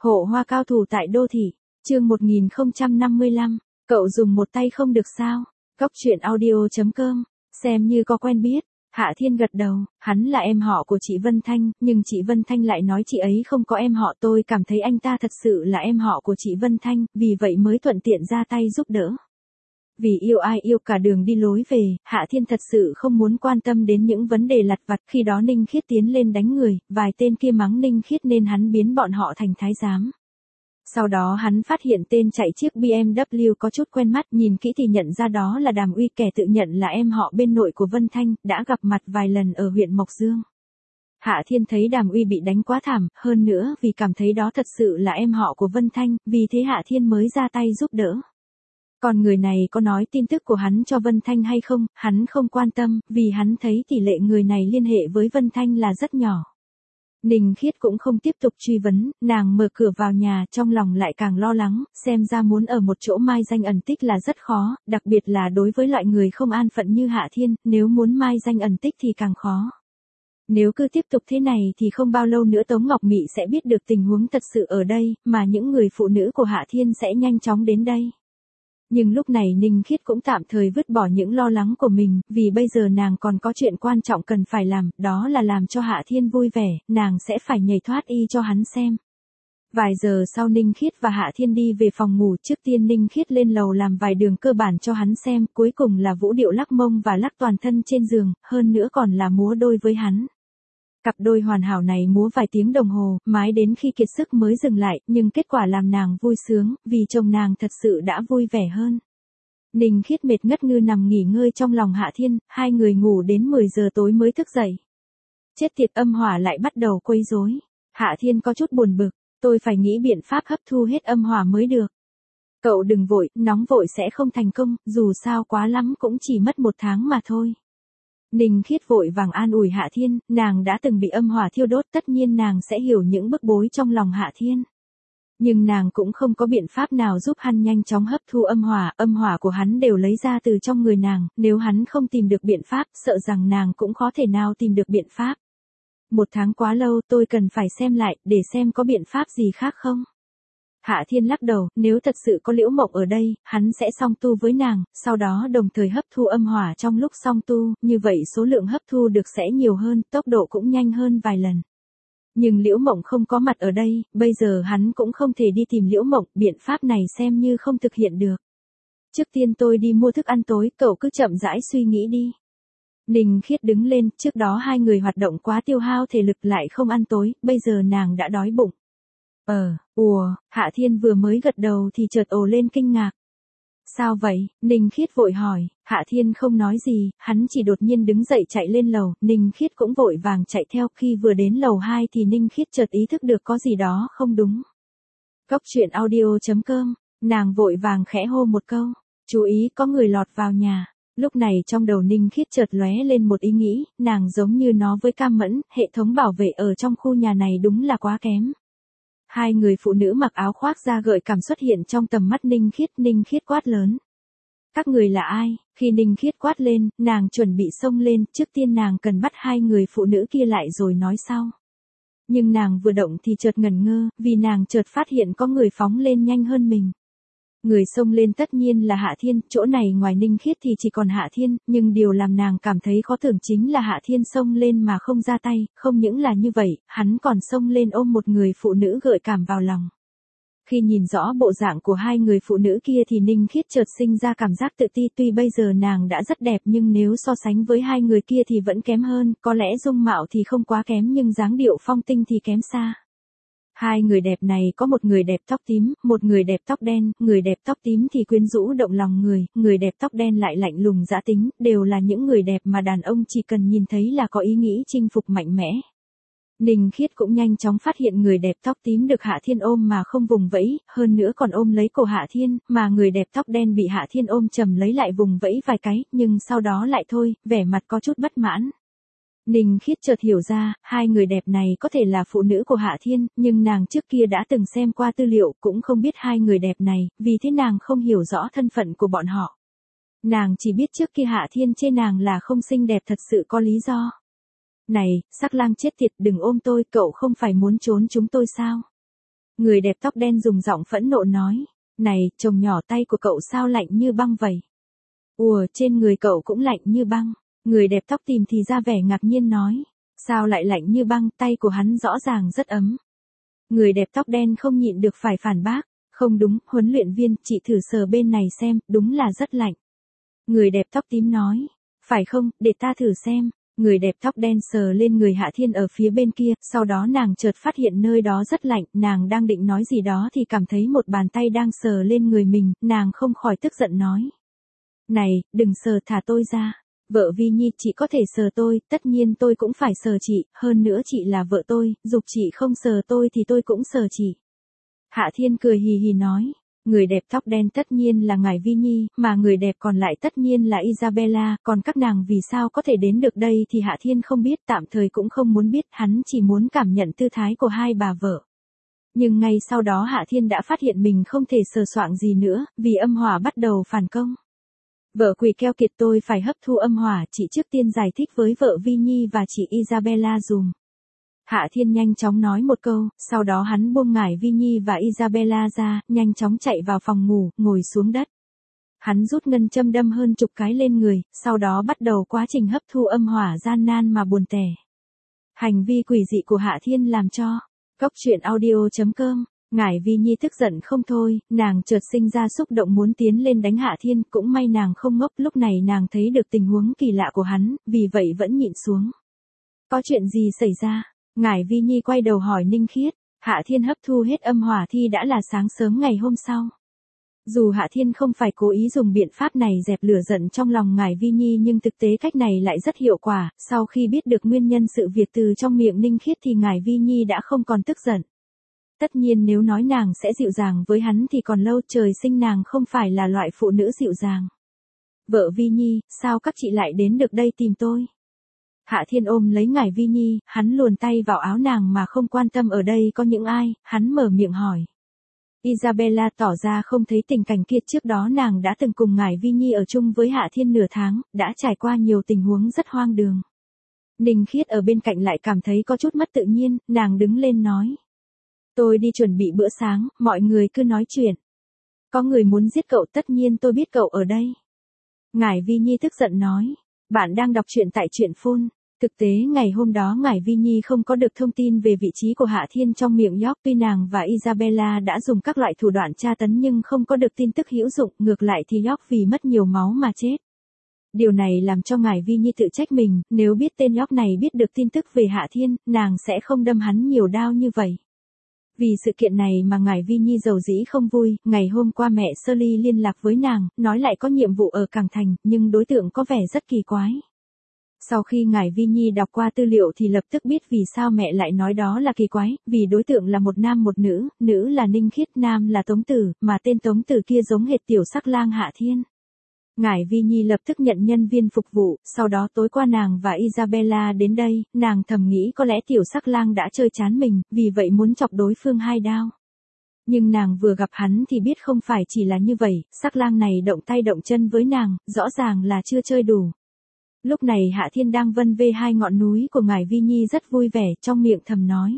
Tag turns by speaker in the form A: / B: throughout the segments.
A: Hộ hoa cao thủ tại đô thị, chương 1055, cậu dùng một tay không được sao? Góc truyện audio.com, xem như có quen biết. Hạ Thiên gật đầu, hắn là em họ của chị Vân Thanh, nhưng chị Vân Thanh lại nói chị ấy không có em họ. Tôi cảm thấy anh ta thật sự là em họ của chị Vân Thanh, vì vậy mới thuận tiện ra tay giúp đỡ. Vì yêu ai yêu cả đường đi lối về, Hạ Thiên thật sự không muốn quan tâm đến những vấn đề lặt vặt. Khi đó Ninh Khiết tiến lên đánh người, vài tên kia mắng Ninh Khiết nên hắn biến bọn họ thành thái giám. Sau đó hắn phát hiện tên chạy chiếc BMW có chút quen mắt, nhìn kỹ thì nhận ra đó là Đàm Uy, kẻ tự nhận là em họ bên nội của Vân Thanh, đã gặp mặt vài lần ở huyện Mộc Dương. Hạ Thiên thấy Đàm Uy bị đánh quá thảm, hơn nữa vì cảm thấy đó thật sự là em họ của Vân Thanh, vì thế Hạ Thiên mới ra tay giúp đỡ. Còn người này có nói tin tức của hắn cho Vân Thanh hay không, hắn không quan tâm, vì hắn thấy tỷ lệ người này liên hệ với Vân Thanh là rất nhỏ. Ninh Khiết cũng không tiếp tục truy vấn, nàng mở cửa vào nhà, trong lòng lại càng lo lắng, xem ra muốn ở một chỗ mai danh ẩn tích là rất khó, đặc biệt là đối với loại người không an phận như Hạ Thiên, nếu muốn mai danh ẩn tích thì càng khó. Nếu cứ tiếp tục thế này thì không bao lâu nữa Tống Ngọc Mị sẽ biết được tình huống thật sự ở đây, mà những người phụ nữ của Hạ Thiên sẽ nhanh chóng đến đây. Nhưng lúc này Ninh Khiết cũng tạm thời vứt bỏ những lo lắng của mình, vì bây giờ nàng còn có chuyện quan trọng cần phải làm, đó là làm cho Hạ Thiên vui vẻ, nàng sẽ phải nhảy thoát y cho hắn xem. Vài giờ sau Ninh Khiết và Hạ Thiên đi về phòng ngủ, trước tiên Ninh Khiết lên lầu làm vài đường cơ bản cho hắn xem, cuối cùng là vũ điệu lắc mông và lắc toàn thân trên giường, hơn nữa còn là múa đôi với hắn. Cặp đôi hoàn hảo này múa vài tiếng đồng hồ, mãi đến khi kiệt sức mới dừng lại, nhưng kết quả làm nàng vui sướng, vì chồng nàng thật sự đã vui vẻ hơn. Ninh Khiết mệt ngất ngư nằm nghỉ ngơi trong lòng Hạ Thiên, hai người ngủ đến 10 giờ tối mới thức dậy. Chết tiệt, âm hỏa lại bắt đầu quấy rối. Hạ Thiên có chút buồn bực, tôi phải nghĩ biện pháp hấp thu hết âm hỏa mới được. Cậu đừng vội, nóng vội sẽ không thành công, dù sao quá lắm cũng chỉ mất 1 tháng mà thôi. Ninh Khiết vội vàng an ủi Hạ Thiên, nàng đã từng bị âm hỏa thiêu đốt, tất nhiên nàng sẽ hiểu những bức bối trong lòng Hạ Thiên. Nhưng nàng cũng không có biện pháp nào giúp hắn nhanh chóng hấp thu âm hỏa của hắn đều lấy ra từ trong người nàng, nếu hắn không tìm được biện pháp, sợ rằng nàng cũng khó thể nào tìm được biện pháp. 1 tháng quá lâu, tôi cần phải xem lại, để xem có biện pháp gì khác không. Hạ Thiên lắc đầu, nếu thật sự có Liễu Mộng ở đây, hắn sẽ song tu với nàng, sau đó đồng thời hấp thu âm hỏa trong lúc song tu, như vậy số lượng hấp thu được sẽ nhiều hơn, tốc độ cũng nhanh hơn vài lần. Nhưng Liễu Mộng không có mặt ở đây, bây giờ hắn cũng không thể đi tìm Liễu Mộng, biện pháp này xem như không thực hiện được. Trước tiên tôi đi mua thức ăn tối, cậu cứ chậm rãi suy nghĩ đi. Ninh Khiết đứng lên, trước đó hai người hoạt động quá tiêu hao thể lực lại không ăn tối, bây giờ nàng đã đói bụng. Hạ Thiên vừa mới gật đầu thì chợt ồ lên kinh ngạc. Sao vậy? Ninh Khiết vội hỏi, Hạ Thiên không nói gì, hắn chỉ đột nhiên đứng dậy chạy lên lầu, Ninh Khiết cũng vội vàng chạy theo, khi vừa đến lầu 2 thì Ninh Khiết chợt ý thức được có gì đó không đúng. Góc truyện audio.com, nàng vội vàng khẽ hô một câu, chú ý có người lọt vào nhà. Lúc này trong đầu Ninh Khiết chợt lóe lên một ý nghĩ, nàng giống như nó với Cam Mẫn, hệ thống bảo vệ ở trong khu nhà này đúng là quá kém. Hai người phụ nữ mặc áo khoác da gợi cảm xuất hiện trong tầm mắt Ninh Khiết quát lớn. Các người là ai? Khi Ninh Khiết quát lên, nàng chuẩn bị xông lên, trước tiên nàng cần bắt hai người phụ nữ kia lại rồi nói sau. Nhưng nàng vừa động thì chợt ngẩn ngơ, vì nàng chợt phát hiện có người phóng lên nhanh hơn mình. Người xông lên tất nhiên là Hạ Thiên, chỗ này ngoài Ninh Khiết thì chỉ còn Hạ Thiên, nhưng điều làm nàng cảm thấy khó tưởng chính là Hạ Thiên xông lên mà không ra tay, không những là như vậy, hắn còn xông lên ôm một người phụ nữ gợi cảm vào lòng. Khi nhìn rõ bộ dạng của hai người phụ nữ kia thì Ninh Khiết chợt sinh ra cảm giác tự ti, tuy bây giờ nàng đã rất đẹp nhưng nếu so sánh với hai người kia thì vẫn kém hơn, có lẽ dung mạo thì không quá kém nhưng dáng điệu phong tinh thì kém xa. Hai người đẹp này có một người đẹp tóc tím, một người đẹp tóc đen, người đẹp tóc tím thì quyến rũ động lòng người đẹp tóc đen lại lạnh lùng dã tính, đều là những người đẹp mà đàn ông chỉ cần nhìn thấy là có ý nghĩ chinh phục mạnh mẽ. Ninh Khiết cũng nhanh chóng phát hiện người đẹp tóc tím được Hạ Thiên ôm mà không vùng vẫy, hơn nữa còn ôm lấy cổ Hạ Thiên, mà người đẹp tóc đen bị Hạ Thiên ôm chầm lấy lại vùng vẫy vài cái, nhưng sau đó lại thôi, vẻ mặt có chút bất mãn. Ninh Khiết chợt hiểu ra, hai người đẹp này có thể là phụ nữ của Hạ Thiên, nhưng nàng trước kia đã từng xem qua tư liệu, cũng không biết hai người đẹp này, vì thế nàng không hiểu rõ thân phận của bọn họ. Nàng chỉ biết trước kia Hạ Thiên chê nàng là không xinh đẹp thật sự có lý do. Này, sắc lang chết tiệt, đừng ôm tôi, cậu không phải muốn trốn chúng tôi sao? Người đẹp tóc đen dùng giọng phẫn nộ nói. Này, chồng nhỏ, tay của cậu sao lạnh như băng vậy? Ùa, trên người cậu cũng lạnh như băng. Người đẹp tóc tìm thì ra vẻ ngạc nhiên nói. Sao lại lạnh như băng, tay của hắn rõ ràng rất ấm. Người đẹp tóc đen không nhịn được phải phản bác. Không đúng, huấn luyện viên, chị thử sờ bên này xem, đúng là rất lạnh. Người đẹp tóc tím nói. Phải không, để ta thử xem. Người đẹp tóc đen sờ lên người Hạ Thiên ở phía bên kia, sau đó nàng chợt phát hiện nơi đó rất lạnh, nàng đang định nói gì đó thì cảm thấy một bàn tay đang sờ lên người mình, nàng không khỏi tức giận nói. Này, đừng sờ, thả tôi ra. Vợ Vi Nhi, chị có thể sờ tôi, tất nhiên tôi cũng phải sờ chị, hơn nữa chị là vợ tôi, dục chị không sờ tôi thì tôi cũng sờ chị. Hạ Thiên cười hì hì nói. Người đẹp tóc đen tất nhiên là ngài Vi Nhi, mà người đẹp còn lại tất nhiên là Isabella, còn các nàng vì sao có thể đến được đây thì Hạ Thiên không biết, tạm thời cũng không muốn biết, hắn chỉ muốn cảm nhận tư thái của hai bà vợ. Nhưng ngay sau đó Hạ Thiên đã phát hiện mình không thể sờ soạng gì nữa, vì âm hỏa bắt đầu phản công. Vợ quỷ keo kiệt, tôi phải hấp thu âm hỏa, chị trước tiên giải thích với vợ Vi Nhi và chị Isabella dùm. Hạ Thiên nhanh chóng nói một câu, sau đó hắn buông ngải Vi Nhi và Isabella ra, nhanh chóng chạy vào phòng ngủ, ngồi xuống đất. Hắn rút ngân châm đâm hơn chục cái lên người, sau đó bắt đầu quá trình hấp thu âm hỏa gian nan mà buồn tẻ. Hành vi quỷ dị của Hạ Thiên làm cho Cốc truyện audio.com, ngải Vi Nhi tức giận không thôi, nàng chợt sinh ra xúc động muốn tiến lên đánh Hạ Thiên, cũng may nàng không ngốc, lúc này nàng thấy được tình huống kỳ lạ của hắn, vì vậy vẫn nhịn xuống. Có chuyện gì xảy ra? Ngải Vi Nhi quay đầu hỏi Ninh Khiết. Hạ Thiên hấp thu hết âm hỏa thì đã là sáng sớm ngày hôm sau. Dù Hạ Thiên không phải cố ý dùng biện pháp này dẹp lửa giận trong lòng Ngải Vi Nhi, nhưng thực tế cách này lại rất hiệu quả, sau khi biết được nguyên nhân sự việc từ trong miệng Ninh Khiết thì Ngải Vi Nhi đã không còn tức giận. Tất nhiên nếu nói nàng sẽ dịu dàng với hắn thì còn lâu, trời sinh nàng không phải là loại phụ nữ dịu dàng. Vợ Vi Nhi, sao các chị lại đến được đây tìm tôi? Hạ Thiên ôm lấy ngải Vi Nhi, hắn luồn tay vào áo nàng mà không quan tâm ở đây có những ai, hắn mở miệng hỏi. Isabella tỏ ra không thấy tình cảnh kia, trước đó nàng đã từng cùng ngải Vi Nhi ở chung với Hạ Thiên nửa tháng, đã trải qua nhiều tình huống rất hoang đường. Ninh Khiết ở bên cạnh lại cảm thấy có chút mất tự nhiên, nàng đứng lên nói. Tôi đi chuẩn bị bữa sáng, mọi người cứ nói chuyện. Có người muốn giết cậu, tất nhiên tôi biết cậu ở đây. Ngải Vi Nhi tức giận nói. Bạn đang đọc truyện tại truyện phun. Thực tế ngày hôm đó ngải Vi Nhi không có được thông tin về vị trí của Hạ Thiên trong miệng York, tuy nàng và Isabella đã dùng các loại thủ đoạn tra tấn nhưng không có được tin tức hữu dụng, ngược lại thì York vì mất nhiều máu mà chết. Điều này làm cho ngải Vi Nhi tự trách mình, nếu biết tên York này biết được tin tức về Hạ Thiên, nàng sẽ không đâm hắn nhiều đao như vậy. Vì sự kiện này mà ngải Vi Nhi dầu dĩ không vui, ngày hôm qua mẹ Shirley liên lạc với nàng, nói lại có nhiệm vụ ở Cảng Thành, nhưng đối tượng có vẻ rất kỳ quái. Sau khi ngải Vi Nhi đọc qua tư liệu thì lập tức biết vì sao mẹ lại nói đó là kỳ quái, vì đối tượng là một nam một nữ, nữ là Ninh Khiết, nam là Tống Tử, mà tên Tống Tử kia giống hệt tiểu sắc lang Hạ Thiên. Ngải Vi Nhi lập tức nhận nhân viên phục vụ, sau đó tối qua nàng và Isabella đến đây, nàng thầm nghĩ có lẽ tiểu sắc lang đã chơi chán mình, vì vậy muốn chọc đối phương hai đao. Nhưng nàng vừa gặp hắn thì biết không phải chỉ là như vậy, sắc lang này động tay động chân với nàng, rõ ràng là chưa chơi đủ. Lúc này Hạ Thiên đang vân vê hai ngọn núi của ngải Vi Nhi rất vui vẻ, trong miệng thầm nói.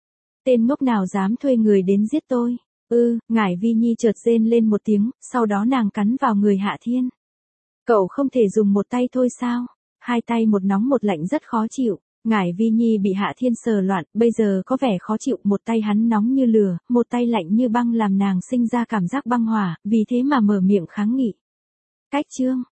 A: Tên ngốc nào dám thuê người đến giết tôi? Ngải Vi Nhi chợt rên lên một tiếng, sau đó nàng cắn vào người Hạ Thiên. Cậu không thể dùng một tay thôi sao? Hai tay một nóng một lạnh rất khó chịu. Ngải Vi Nhi bị Hạ Thiên sờ loạn, bây giờ có vẻ khó chịu, một tay hắn nóng như lửa, một tay lạnh như băng làm nàng sinh ra cảm giác băng hỏa, vì thế mà mở miệng kháng nghị. Cách chương